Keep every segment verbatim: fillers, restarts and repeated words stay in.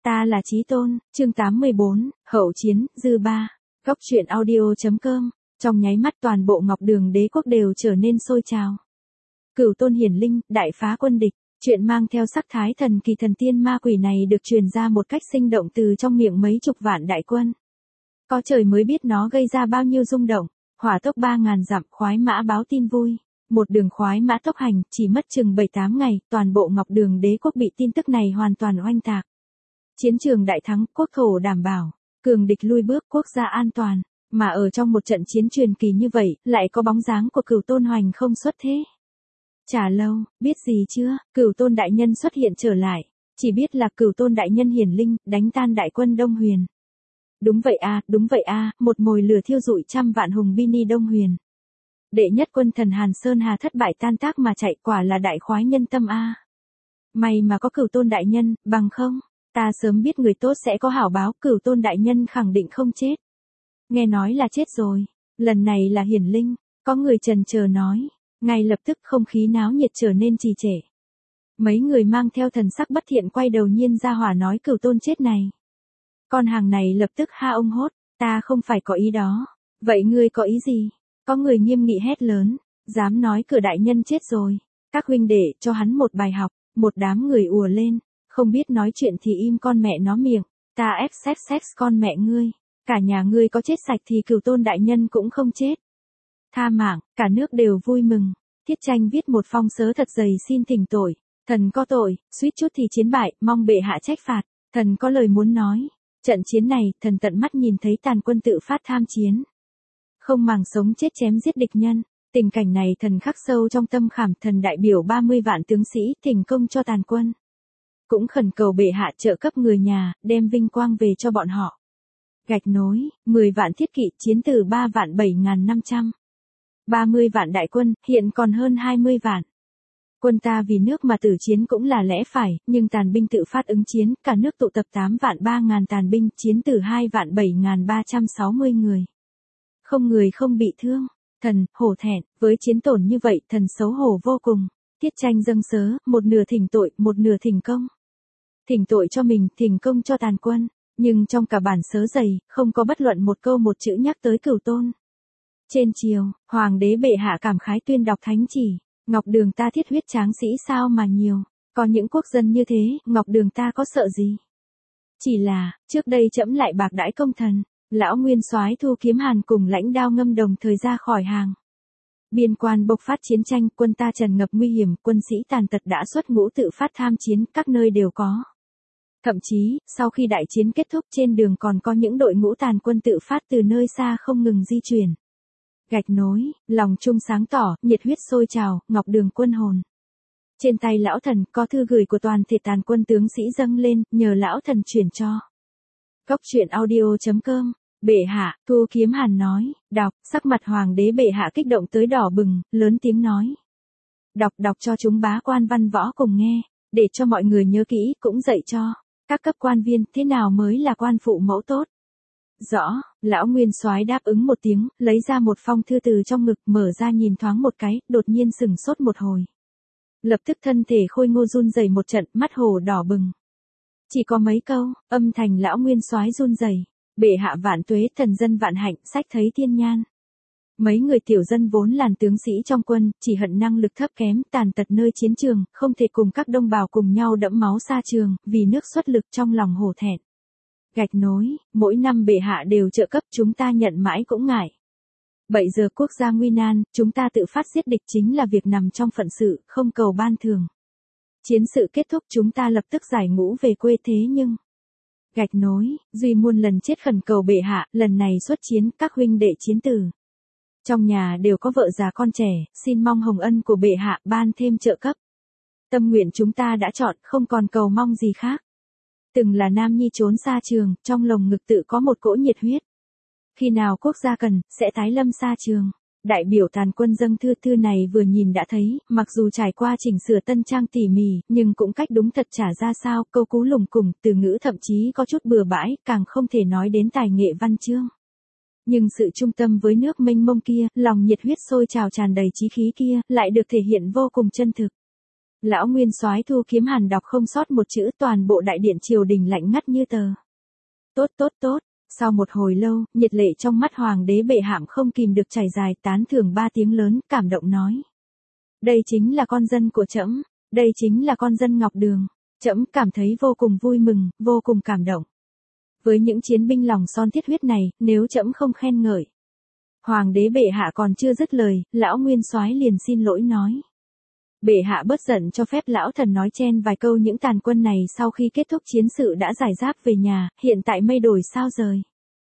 Ta là Chí Tôn, chương tám mươi bốn, Hậu chiến, dư ba. Góc truyện audio.com, trong nháy mắt toàn bộ Ngọc Đường đế quốc đều trở nên sôi trào. Cửu Tôn hiển linh, đại phá quân địch, chuyện mang theo sắc thái thần kỳ thần tiên ma quỷ này được truyền ra một cách sinh động từ trong miệng mấy chục vạn đại quân. Có trời mới biết nó gây ra bao nhiêu rung động, hỏa tốc ba ngàn dặm, khoái mã báo tin vui. Một đường khoái mã tốc hành, chỉ mất chừng bảy tám ngày, toàn bộ Ngọc Đường đế quốc bị tin tức này hoàn toàn oanh tạc. Chiến trường đại thắng, quốc thổ đảm bảo, cường địch lui bước, quốc gia an toàn, mà ở trong một trận chiến truyền kỳ như vậy, lại có bóng dáng của Cửu Tôn hoành không xuất thế. Chả lâu, biết gì chưa, Cửu Tôn đại nhân xuất hiện trở lại, chỉ biết là Cửu Tôn đại nhân hiển linh, đánh tan đại quân Đông Huyền. Đúng vậy a, đúng vậy a, một mồi lửa thiêu rụi trăm vạn hùng bini Đông Huyền. Đệ nhất quân thần Hàn Sơn Hà thất bại tan tác mà chạy, quả là đại khoái nhân tâm a. May mà có Cửu Tôn đại nhân, bằng không, ta sớm biết người tốt sẽ có hảo báo, Cửu Tôn đại nhân khẳng định không chết. Nghe nói là chết rồi, lần này là hiển linh, có người chần chờ nói, ngay lập tức không khí náo nhiệt trở nên trì trệ. Mấy người mang theo thần sắc bất thiện quay đầu nhiên ra hỏa nói Cửu Tôn chết này. Con hàng này lập tức ha ông hốt, ta không phải có ý đó, vậy ngươi có ý gì? Có người nghiêm nghị hét lớn, dám nói cửa đại nhân chết rồi, các huynh đệ cho hắn một bài học, một đám người ùa lên, không biết nói chuyện thì im con mẹ nó miệng, ta ép sex sex con mẹ ngươi, cả nhà ngươi có chết sạch thì Cửu Tôn đại nhân cũng không chết. Tha mạng, cả nước đều vui mừng, Thiết Tranh viết một phong sớ thật dày xin thỉnh tội, thần có tội, suýt chút thì chiến bại, mong bệ hạ trách phạt, thần có lời muốn nói, trận chiến này, thần tận mắt nhìn thấy tàn quân tự phát tham chiến. Không màng sống chết chém giết địch nhân, tình cảnh này thần khắc sâu trong tâm khảm, thần đại biểu ba mươi vạn tướng sĩ thỉnh công cho tàn quân. Cũng khẩn cầu bệ hạ trợ cấp người nhà, đem vinh quang về cho bọn họ. Gạch nối, mười vạn thiết kỵ chiến từ ba vạn bảy nghìn năm trăm. ba mươi vạn đại quân, hiện còn hơn hai mươi vạn. Quân ta vì nước mà tử chiến cũng là lẽ phải, nhưng tàn binh tự phát ứng chiến, cả nước tụ tập tám vạn ba nghìn tàn binh, chiến từ hai vạn bảy nghìn ba trăm sáu mươi người. Không người không bị thương, thần, hổ thẹn, với chiến tổn như vậy, thần xấu hổ vô cùng. Thiết Tranh dâng sớ, một nửa thỉnh tội, một nửa thỉnh công. Thỉnh tội cho mình, thỉnh công cho tàn quân, nhưng trong cả bản sớ dày, không có bất luận một câu một chữ nhắc tới Cửu Tôn. Trên chiều, Hoàng đế bệ hạ cảm khái tuyên đọc thánh chỉ, Ngọc Đường ta thiết huyết tráng sĩ sao mà nhiều, có những quốc dân như thế, Ngọc Đường ta có sợ gì. Chỉ là, trước đây trẫm lại bạc đãi công thần. Lão Nguyên Soái Thu Kiếm Hàn cùng lãnh đao ngâm đồng thời ra khỏi hàng. Biên quan bộc phát chiến tranh, quân ta tràn ngập nguy hiểm, quân sĩ tàn tật đã xuất ngũ tự phát tham chiến, các nơi đều có. Thậm chí, sau khi đại chiến kết thúc trên đường còn có những đội ngũ tàn quân tự phát từ nơi xa không ngừng di chuyển. Gạch nối, lòng trung sáng tỏ, nhiệt huyết sôi trào, Ngọc Đường quân hồn. Trên tay lão thần có thư gửi của toàn thể tàn quân tướng sĩ dâng lên, nhờ lão thần chuyển cho. Góc truyện audio.com, bệ hạ, Thu Kiếm Hàn nói, đọc, sắc mặt hoàng đế bệ hạ kích động tới đỏ bừng, lớn tiếng nói. Đọc đọc cho chúng bá quan văn võ cùng nghe, để cho mọi người nhớ kỹ, cũng dạy cho các cấp quan viên thế nào mới là quan phụ mẫu tốt. Rõ, lão Nguyên Soái đáp ứng một tiếng, lấy ra một phong thư từ trong ngực, mở ra nhìn thoáng một cái, đột nhiên sừng sốt một hồi. Lập tức thân thể khôi ngô run rẩy một trận, mắt hồ đỏ bừng. Chỉ có mấy câu, âm thanh lão Nguyên Soái run rẩy, bệ hạ vạn tuế, thần dân vạn hạnh, sách thấy thiên nhan. Mấy người tiểu dân vốn làn tướng sĩ trong quân, chỉ hận năng lực thấp kém, tàn tật nơi chiến trường, không thể cùng các đồng bào cùng nhau đẫm máu xa trường, vì nước xuất lực trong lòng hổ thẹn. Gạch nối, mỗi năm bệ hạ đều trợ cấp, chúng ta nhận mãi cũng ngại. Bây giờ quốc gia nguy nan, chúng ta tự phát giết địch chính là việc nằm trong phận sự, không cầu ban thường. Chiến sự kết thúc chúng ta lập tức giải ngũ về quê thế nhưng. Gạch nối, duy muôn lần chết khẩn cầu bệ hạ, lần này xuất chiến, các huynh đệ chiến tử. Trong nhà đều có vợ già con trẻ, xin mong hồng ân của bệ hạ ban thêm trợ cấp. Tâm nguyện chúng ta đã chọn, không còn cầu mong gì khác. Từng là nam nhi trốn xa trường, trong lồng ngực tự có một cỗ nhiệt huyết. Khi nào quốc gia cần, sẽ tái lâm xa trường. Đại biểu tàn quân dâng thư, thư này vừa nhìn đã thấy, mặc dù trải qua chỉnh sửa tân trang tỉ mỉ, nhưng cũng cách đúng thật trả ra sao, câu cú lùng củng, từ ngữ thậm chí có chút bừa bãi, càng không thể nói đến tài nghệ văn chương. Nhưng sự trung tâm với nước mênh mông kia, lòng nhiệt huyết sôi trào tràn đầy chí khí kia, lại được thể hiện vô cùng chân thực. Lão nguyên soái Thu Kiếm Hàn đọc không sót một chữ, toàn bộ đại điện triều đình lạnh ngắt như tờ. Tốt tốt tốt, sau một hồi lâu, nhiệt lệ trong mắt hoàng đế bệ hạ không kìm được chảy dài, tán thưởng ba tiếng lớn, cảm động nói. Đây chính là con dân của trẫm, đây chính là con dân Ngọc Đường, trẫm cảm thấy vô cùng vui mừng, vô cùng cảm động. Với những chiến binh lòng son thiết huyết này, nếu trẫm không khen ngợi. Hoàng đế bệ hạ còn chưa dứt lời, lão nguyên soái liền xin lỗi nói. Bệ hạ bớt giận cho phép lão thần nói chen vài câu, những tàn quân này sau khi kết thúc chiến sự đã giải giáp về nhà, hiện tại mây đổi sao rời.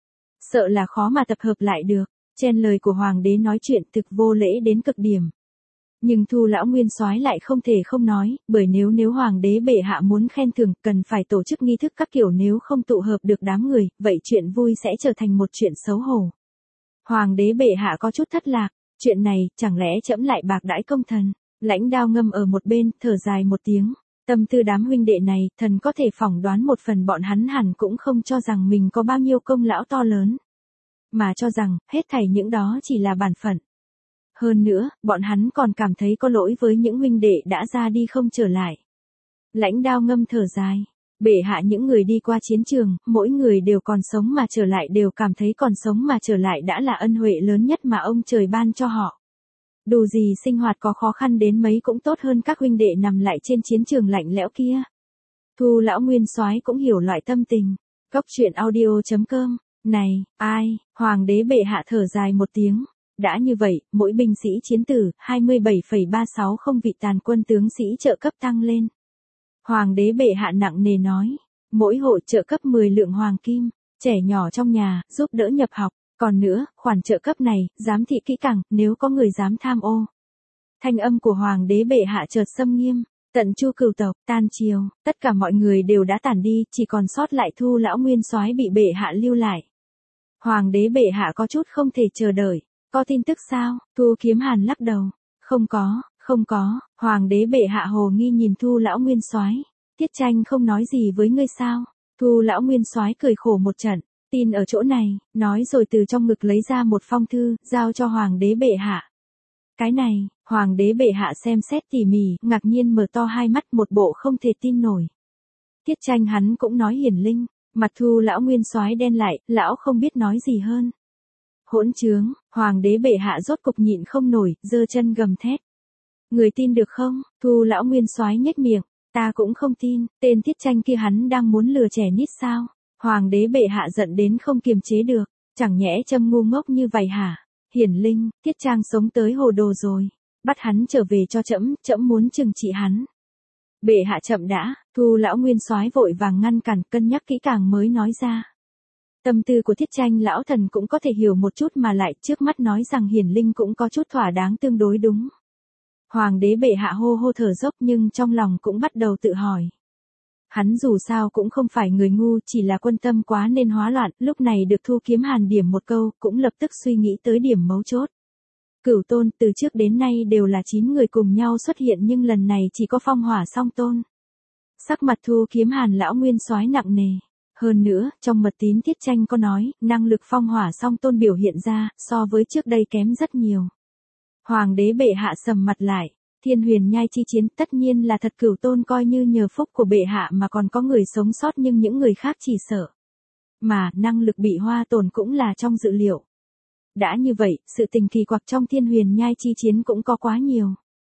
Sợ là khó mà tập hợp lại được, chen lời của hoàng đế nói chuyện thực vô lễ đến cực điểm. Nhưng Thu lão nguyên soái lại không thể không nói, bởi nếu nếu hoàng đế bệ hạ muốn khen thưởng, cần phải tổ chức nghi thức các kiểu, nếu không tụ hợp được đám người, vậy chuyện vui sẽ trở thành một chuyện xấu hổ. Hoàng đế bệ hạ có chút thất lạc, chuyện này, chẳng lẽ trẫm lại bạc đãi công thần? Lãnh Đao ngâm ở một bên, thở dài một tiếng, tâm tư đám huynh đệ này, thần có thể phỏng đoán một phần bọn hắn hẳn cũng không cho rằng mình có bao nhiêu công lão to lớn, mà cho rằng, hết thảy những đó chỉ là bản phận. Hơn nữa, bọn hắn còn cảm thấy có lỗi với những huynh đệ đã ra đi không trở lại. Lãnh Đao ngâm thở dài, bệ hạ những người đi qua chiến trường, mỗi người đều còn sống mà trở lại, đều cảm thấy còn sống mà trở lại đã là ân huệ lớn nhất mà ông trời ban cho họ. Dù gì sinh hoạt có khó khăn đến mấy cũng tốt hơn các huynh đệ nằm lại trên chiến trường lạnh lẽo kia. Thu lão nguyên soái cũng hiểu loại tâm tình. Cốc truyện audio chấm com. Này, ai, hoàng đế bệ hạ thở dài một tiếng. Đã như vậy, mỗi binh sĩ chiến tử, hai mươi bảy phẩy ba sáu không vị tàn quân tướng sĩ trợ cấp tăng lên. Hoàng đế bệ hạ nặng nề nói, mỗi hộ trợ cấp mười lượng hoàng kim, trẻ nhỏ trong nhà, giúp đỡ nhập học. Còn nữa, khoản trợ cấp này, giám thị kỹ càng, nếu có người dám tham ô. Thanh âm của hoàng đế bệ hạ chợt xâm nghiêm, tận chu cửu tộc, tan chiều, tất cả mọi người đều đã tản đi, chỉ còn sót lại Thu lão nguyên soái bị bệ hạ lưu lại. Hoàng đế bệ hạ có chút không thể chờ đợi, có tin tức sao? Thu Kiếm Hàn lắc đầu, không có, không có. Hoàng đế bệ hạ hồ nghi nhìn Thu lão nguyên soái, Tiết Tranh không nói gì với ngươi sao? Thu lão nguyên soái cười khổ một trận. Tin ở chỗ này, nói rồi từ trong ngực lấy ra một phong thư, giao cho hoàng đế bệ hạ. Cái này, hoàng đế bệ hạ xem xét tỉ mỉ, ngạc nhiên mở to hai mắt, một bộ không thể tin nổi. Tiết Tranh hắn cũng nói hiển linh, mặt Thu lão nguyên soái đen lại, lão không biết nói gì hơn. Hỗn trướng, hoàng đế bệ hạ rốt cục nhịn không nổi, giơ chân gầm thét. Người tin được không? Thu lão nguyên soái nhếch miệng, ta cũng không tin, tên Tiết Tranh kia hắn đang muốn lừa trẻ nít sao? Hoàng đế bệ hạ giận đến không kiềm chế được, chẳng nhẽ trâm ngu ngốc như vậy hả? Hiển linh, Tiết Trang sống tới hồ đồ rồi, bắt hắn trở về cho trẫm, trẫm muốn trừng trị hắn. Bệ hạ chậm đã, Thu lão nguyên soái vội vàng ngăn cản, cân nhắc kỹ càng mới nói ra. Tâm tư của Tiết Tranh lão thần cũng có thể hiểu một chút, mà lại trước mắt nói rằng hiển linh cũng có chút thỏa đáng, tương đối đúng. Hoàng đế bệ hạ hô hô thở dốc, nhưng trong lòng cũng bắt đầu tự hỏi. Hắn dù sao cũng không phải người ngu, chỉ là quân tâm quá nên hóa loạn, lúc này được Thu Kiếm Hàn điểm một câu, cũng lập tức suy nghĩ tới điểm mấu chốt. Cửu Tôn từ trước đến nay đều là chín người cùng nhau xuất hiện, nhưng lần này chỉ có Phong Hỏa Song Tôn. Sắc mặt Thu Kiếm Hàn lão nguyên soái nặng nề. Hơn nữa, trong mật tín Tiết Tranh có nói, năng lực Phong Hỏa Song Tôn biểu hiện ra, so với trước đây kém rất nhiều. Hoàng đế bệ hạ sầm mặt lại. Thiên Huyền Nhai chi chiến tất nhiên là thật, Cửu Tôn coi như nhờ phúc của bệ hạ mà còn có người sống sót, nhưng những người khác chỉ sợ. Mà, năng lực bị hoa tổn cũng là trong dự liệu. Đã như vậy, sự tình kỳ quặc trong Thiên Huyền Nhai chi chiến cũng có quá nhiều.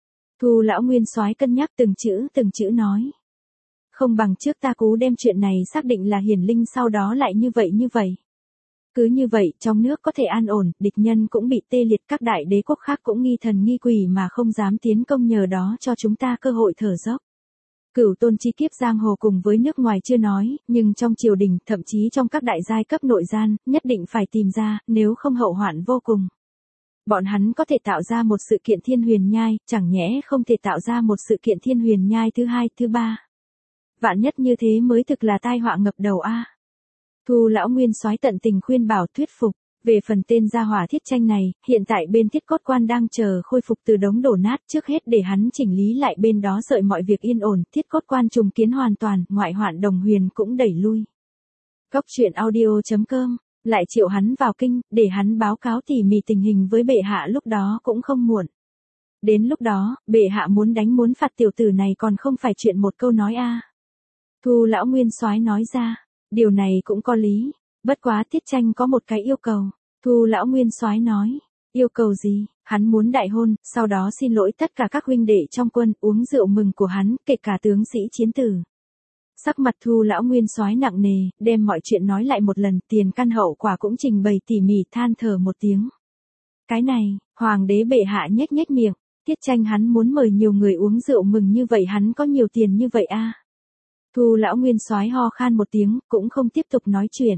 Thu lão nguyên soái cân nhắc từng chữ từng chữ nói. Không bằng trước ta cố đem chuyện này xác định là hiển linh, sau đó lại như vậy như vậy. Cứ như vậy, trong nước có thể an ổn, địch nhân cũng bị tê liệt, các đại đế quốc khác cũng nghi thần nghi quỷ mà không dám tiến công, nhờ đó cho chúng ta cơ hội thở dốc. Cửu Tôn chi kiếp giang hồ cùng với nước ngoài chưa nói, nhưng trong triều đình, thậm chí trong các đại giai cấp nội gian, nhất định phải tìm ra, nếu không hậu hoạn vô cùng. Bọn hắn có thể tạo ra một sự kiện Thiên Huyền Nhai, chẳng nhẽ không thể tạo ra một sự kiện Thiên Huyền Nhai thứ hai, thứ ba. Vạn nhất như thế mới thực là tai họa ngập đầu a. Thu lão nguyên soái tận tình khuyên bảo thuyết phục, về phần tên gia hỏa Thiết Tranh này, hiện tại bên Thiết Cốt Quan đang chờ khôi phục từ đống đổ nát, trước hết để hắn chỉnh lý lại bên đó, đợi mọi việc yên ổn, Thiết Cốt Quan trùng kiến hoàn toàn, ngoại hoạn đồng huyền cũng đẩy lui. Cốc truyện audio chấm com, lại triệu hắn vào kinh, để hắn báo cáo tỉ mỉ tình hình với bệ hạ, lúc đó cũng không muộn. Đến lúc đó, bệ hạ muốn đánh muốn phạt tiểu tử này còn không phải chuyện một câu nói a. Thu lão nguyên soái nói ra, điều này cũng có lý, bất quá Tiết Tranh có một cái yêu cầu. Thu lão nguyên soái nói, yêu cầu gì? Hắn muốn đại hôn, sau đó xin lỗi tất cả các huynh đệ trong quân, uống rượu mừng của hắn, kể cả tướng sĩ chiến tử. Sắc mặt Thu lão nguyên soái nặng nề, đem mọi chuyện nói lại một lần, tiền căn hậu quả cũng trình bày tỉ mỉ, than thở một tiếng. Cái này, hoàng đế bệ hạ nhếch nhếch miệng, Tiết Tranh hắn muốn mời nhiều người uống rượu mừng như vậy, hắn có nhiều tiền như vậy a? Thu lão nguyên soái ho khan một tiếng, cũng không tiếp tục nói chuyện.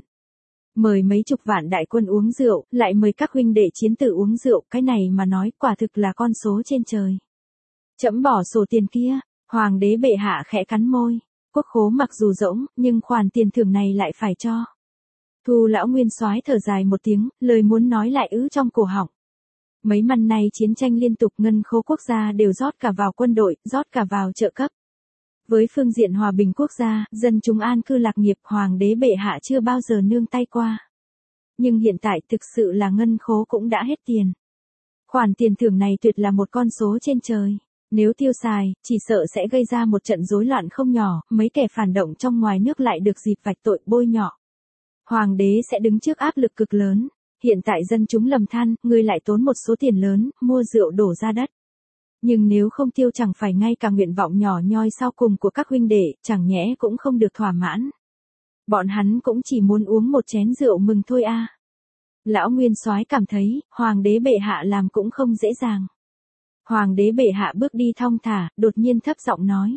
Mời mấy chục vạn đại quân uống rượu, lại mời các huynh đệ chiến tử uống rượu, cái này mà nói quả thực là con số trên trời. Trẫm bỏ sổ tiền kia, hoàng đế bệ hạ khẽ cắn môi, quốc khố mặc dù rỗng, nhưng khoản tiền thưởng này lại phải cho. Thu lão nguyên soái thở dài một tiếng, lời muốn nói lại ứ trong cổ họng. Mấy năm nay chiến tranh liên tục, ngân khố quốc gia đều rót cả vào quân đội, rót cả vào trợ cấp. Với phương diện hòa bình quốc gia, dân chúng an cư lạc nghiệp, hoàng đế bệ hạ chưa bao giờ nương tay qua. Nhưng hiện tại thực sự là ngân khố cũng đã hết tiền. Khoản tiền thưởng này tuyệt là một con số trên trời. Nếu tiêu xài, chỉ sợ sẽ gây ra một trận rối loạn không nhỏ, mấy kẻ phản động trong ngoài nước lại được dịp vạch tội bôi nhọ. Hoàng đế sẽ đứng trước áp lực cực lớn. Hiện tại dân chúng lầm than, ngươi lại tốn một số tiền lớn, mua rượu đổ ra đất. Nhưng nếu không tiêu chẳng phải ngay cả nguyện vọng nhỏ nhoi sau cùng của các huynh đệ, chẳng nhẽ cũng không được thỏa mãn. Bọn hắn cũng chỉ muốn uống một chén rượu mừng thôi a. Lão nguyên soái cảm thấy, hoàng đế bệ hạ làm cũng không dễ dàng. Hoàng đế bệ hạ bước đi thong thả, đột nhiên thấp giọng nói.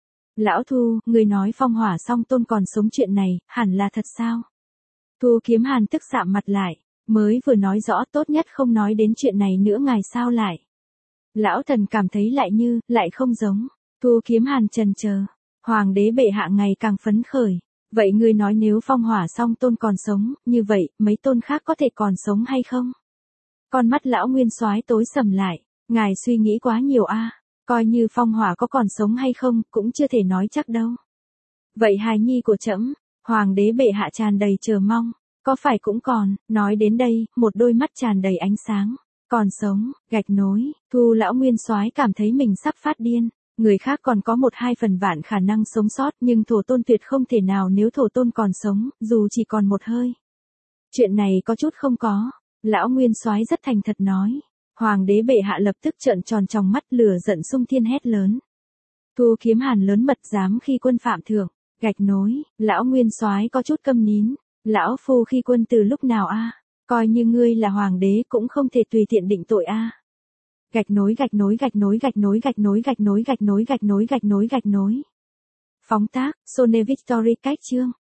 Lão Thu, người nói Phong Hỏa Song Tôn còn sống, chuyện này, hẳn là thật sao? Thu Kiếm Hàn tức sạm mặt lại, mới vừa nói rõ tốt nhất không nói đến chuyện này nữa, ngài sao lại? Lão thần cảm thấy lại như, lại không giống. Thu Kiếm Hàn trần chờ. Hoàng đế bệ hạ ngày càng phấn khởi. Vậy ngươi nói nếu Phong Hỏa Song Tôn còn sống, như vậy, mấy tôn khác có thể còn sống hay không? Con mắt lão nguyên soái tối sầm lại. Ngài suy nghĩ quá nhiều a. Coi như Phong Hỏa có còn sống hay không, cũng chưa thể nói chắc đâu. Vậy hài nhi của trẫm, hoàng đế bệ hạ tràn đầy chờ mong. Có phải cũng còn, nói đến đây, một đôi mắt tràn đầy ánh sáng. Còn sống, gạch nối, Thu lão nguyên soái cảm thấy mình sắp phát điên. Người khác còn có một hai phần vạn khả năng sống sót, nhưng thổ tôn tuyệt không thể nào, nếu thổ tôn còn sống, dù chỉ còn một hơi. Chuyện này có chút không có. Lão nguyên soái rất thành thật nói. Hoàng đế bệ hạ lập tức trợn tròn tròng mắt, lửa giận sung thiên hét lớn. Thu Kiếm Hàn lớn mật dám khi quân phạm thượng, gạch nối, lão nguyên soái có chút câm nín. Lão phu khi quân từ lúc nào a? Coi như ngươi là hoàng đế cũng không thể tùy tiện định tội a. Gạch nối gạch nối gạch nối gạch nối gạch nối gạch nối gạch nối gạch nối gạch nối gạch nối. Phóng tác, Sone Victory cách chương.